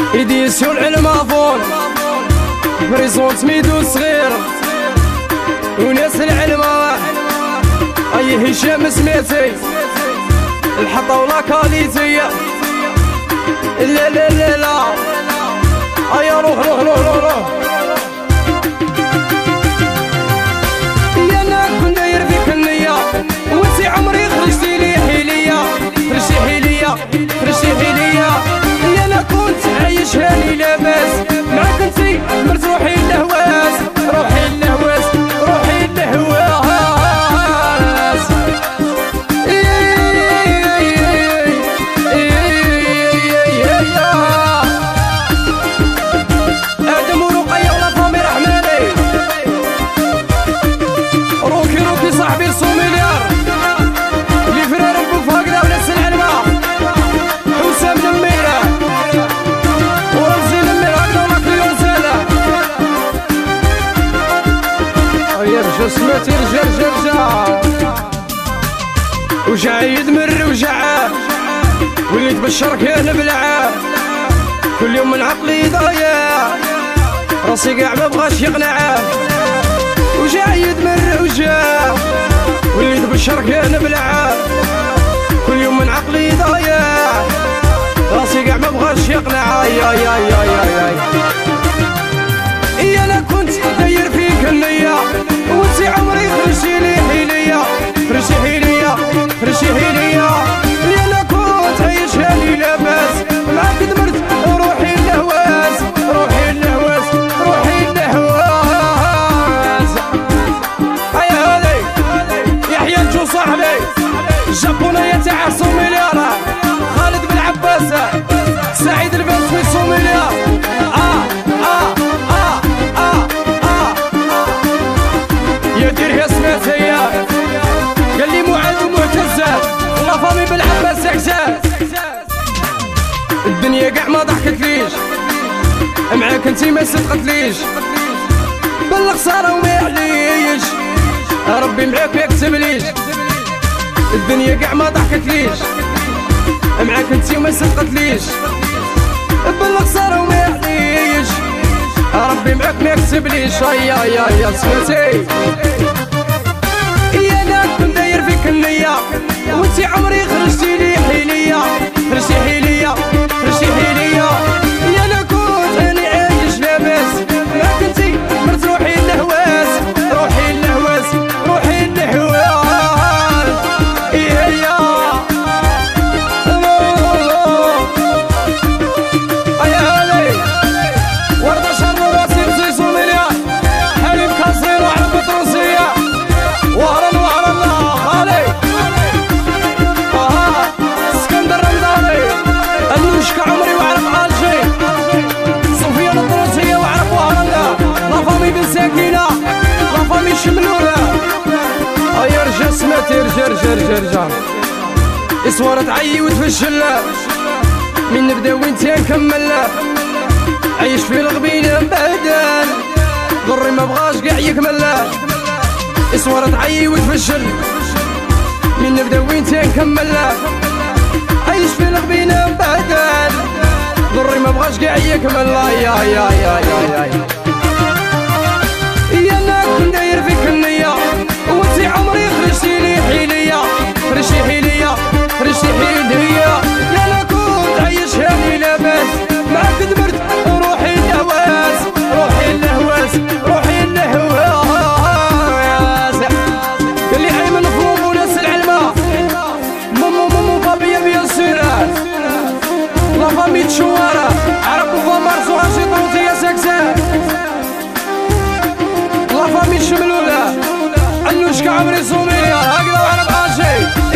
إديسيون المافون بريزون سميدو صغير وناس العلمة أي هشام سميتي الحطولة كاليتي لا لا لا لا أي روح روح روح روح روح يا أنا كنت داير فيك النية وانتي عمري خرجتي لي حيلية خرجتي حيلية خرجتي حيلية يا أنا كنت عايش هاني لاباس معاك انتي مرتوحي لهواس روحي لهواس روحي لهواس آدم ورقية ولا فامي رحماني روكي روكي صاحبي السوميليار اللي فرار بوف هكذا وناس العلمة حسام نميرة ورمزي نميرة هكذا ولا كليون سالة يا رجال سمعتي رجال رجال وجع يدمر وجعاه واللي تبشر كان بلعاه كل يوم من عقلي ضايع راسي قاع ما بغاش يقنعاه وجع يدمر وجعاه واللي تبشر كان بلعاه كل يوم من عقلي ضايع راسي قاع ما بغاش يقنعاه يا يا يا يا يا انا كنت داير فيك النية وانتي عمري خرجتي لي حيلية خرجتي حيلية خرجتي حيلية اللي انا كنت عايش هاني لاباس معاك دمرت روحي لهواس روحي لهواس روحي لهواس هيا هذي يحيى الجو صاحبي الجابونية تاع سوميليار خالد بن عباس سعيد البنسوي سوميليار يا دير سمعتي قال لي معاذ ومعتزة الله فامي بالعباس عكسات الدنيا قاع ما ضحكتليش معاك انتي ما صدقتليش بالخسارة وما يعليش ربي معاك ما يكتبليش الدنيا قاع ما ضحكتليش معاك انتي وما صدقتليش بالخسارة وما يعليش ربي معاك ما يكتبليش يا يا يا سمعتي يا انا كنت داير فيك النية وانتي عمري خرجتي لي حيلية خرجتي حيلية خرجتي حيلية يا انا كنت راني عايش لاباس معاك انتي مرتوحي لهواس روحي لهواس روحي لهواس يا يا يا هذي وردة شر راسي بزي سوميليار حليب كاسين وعلى بطروسية وهران وهران خالي اسكندر رمضاني النوشك عمري وعرف عالجي صوفيا الطروسية وعرف وهران لافامي بن ساكينة لافامي شملولة يا رجال سمعتي رجال رجال رجال رجال اسوارة تعيي وتفشل من نبدا وين تنكمل عايش في الغبينة مبهدل ضري ما بغاش قاع يكمل اسوارة تعيي وتفشل من نبدا وين تنكمل عايش في الغبينة مبهدل ضري ما بغاش قاع يكمل يا يا يا يا يا انا كنت داير فيك النية وانتي عمري خرجتي لي حيلية خرجتي حيلية خرجتي حيلية يا انا كنت عايش هاني لاباس معاك دمرت روحي لهواس روحي لهواس روحي لهواس قال لي ايمن فوق وناس العلمة مامو بابيا بيان سيرات لا فامي تشوارة عرفوا فامار سوهاجي طروطية ساكسات لا فامي شملولة النوشكا عمري سوميليار هكذا وعرف عاشي